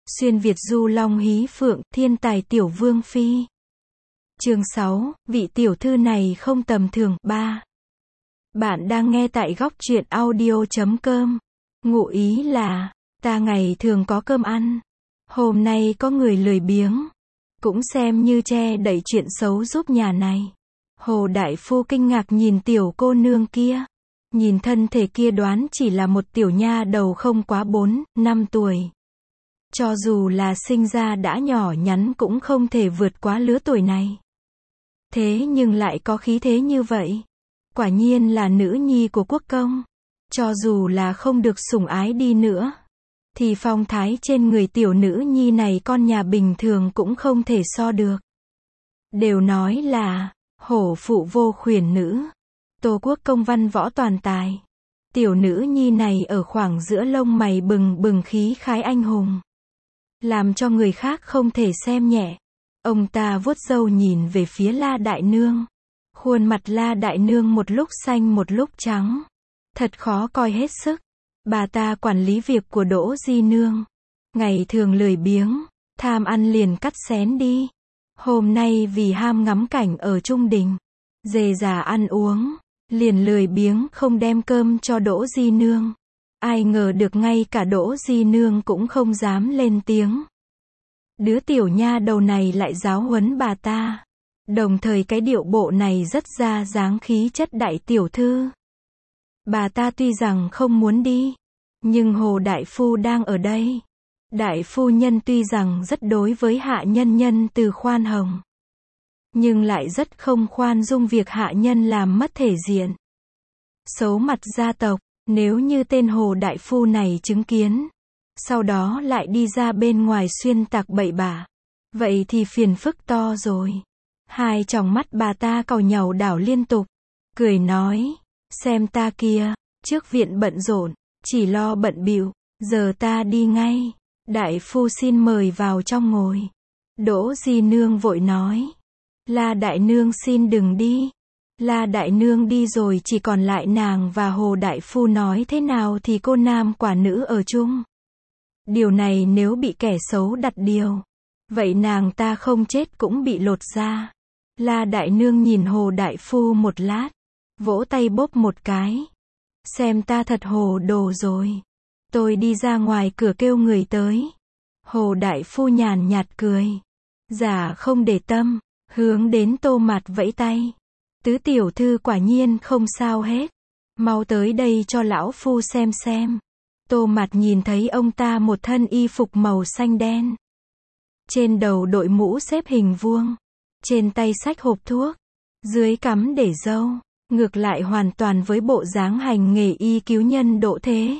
Xuyên Việt du long hí phượng, thiên tài tiểu vương phi. Chương 6, vị tiểu thư này không tầm thường. 3. Bạn đang nghe tại góc truyện audio.com. Ngụ ý là, ta ngày thường có cơm ăn, hôm nay có người lười biếng, cũng xem như che đậy chuyện xấu giúp nhà này. Hồ đại phu kinh ngạc nhìn tiểu cô nương kia. Nhìn thân thể kia đoán chỉ là một tiểu nha đầu không quá 4-5 tuổi. Cho dù là sinh ra đã nhỏ nhắn cũng không thể vượt quá lứa tuổi này. Thế nhưng lại có khí thế như vậy. Quả nhiên là nữ nhi của quốc công. Cho dù là không được sủng ái đi nữa, thì phong thái trên người tiểu nữ nhi này con nhà bình thường cũng không thể so được. Đều nói là, hổ phụ vô khuyển nữ. Tô quốc công văn võ toàn tài. Tiểu nữ nhi này ở khoảng giữa lông mày bừng bừng khí khái anh hùng, làm cho người khác không thể xem nhẹ. Ông ta vuốt râu nhìn về phía La Đại Nương. Khuôn mặt La Đại Nương một lúc xanh một lúc trắng. Thật khó coi hết sức. Bà ta quản lý việc của Đỗ Di Nương. Ngày thường lười biếng, tham ăn liền cắt xén đi. Hôm nay vì ham ngắm cảnh ở Trung Đình, dề dà ăn uống, liền lười biếng không đem cơm cho Đỗ Di Nương. Ai ngờ được ngay cả Đỗ Di Nương cũng không dám lên tiếng. Đứa tiểu nha đầu này lại giáo huấn bà ta. Đồng thời cái điệu bộ này rất ra dáng khí chất đại tiểu thư. Bà ta tuy rằng không muốn đi, nhưng Hồ đại phu đang ở đây. Đại phu nhân tuy rằng rất đối với hạ nhân nhân từ khoan hồng, nhưng lại rất không khoan dung việc hạ nhân làm mất thể diện, xấu mặt gia tộc. Nếu như tên Hồ đại phu này chứng kiến, sau đó lại đi ra bên ngoài xuyên tạc bậy bạ, vậy thì phiền phức to rồi. Hai tròng mắt bà ta cau nhàu đảo liên tục, cười nói, xem ta kia, trước viện bận rộn, chỉ lo bận bịu, giờ ta đi ngay. Đại phu xin mời vào trong ngồi. Đỗ Di Nương vội nói, La Đại Nương xin đừng đi. La Đại Nương đi rồi chỉ còn lại nàng và Hồ đại phu, nói thế nào thì cô nam quả nữ ở chung. Điều này nếu bị kẻ xấu đặt điều, vậy nàng ta không chết cũng bị lột da. La Đại Nương nhìn Hồ đại phu một lát, vỗ tay bóp một cái. Xem ta thật hồ đồ rồi. Tôi đi ra ngoài cửa kêu người tới. Hồ đại phu nhàn nhạt cười, giả không để tâm, hướng đến Tô Mạt vẫy tay. Tứ tiểu thư quả nhiên không sao hết. Mau tới đây cho lão phu xem. Tô Mạt nhìn thấy ông ta một thân y phục màu xanh đen. Trên đầu đội mũ xếp hình vuông. Trên tay xách hộp thuốc. Dưới cắm để râu. Ngược lại hoàn toàn với bộ dáng hành nghề y cứu nhân độ thế.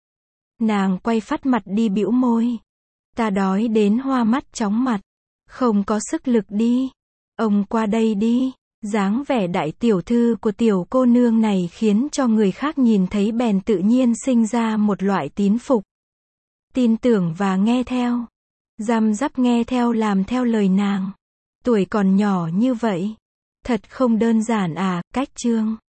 Nàng quay phắt mặt đi bĩu môi. Ta đói đến hoa mắt chóng mặt. Không có sức lực đi. Ông qua đây đi. Dáng vẻ đại tiểu thư của tiểu cô nương này khiến cho người khác nhìn thấy bèn tự nhiên sinh ra một loại tín phục, tin tưởng và nghe theo. Răm rắp nghe theo làm theo lời nàng. Tuổi còn nhỏ như vậy. Thật không đơn giản à. Cách chương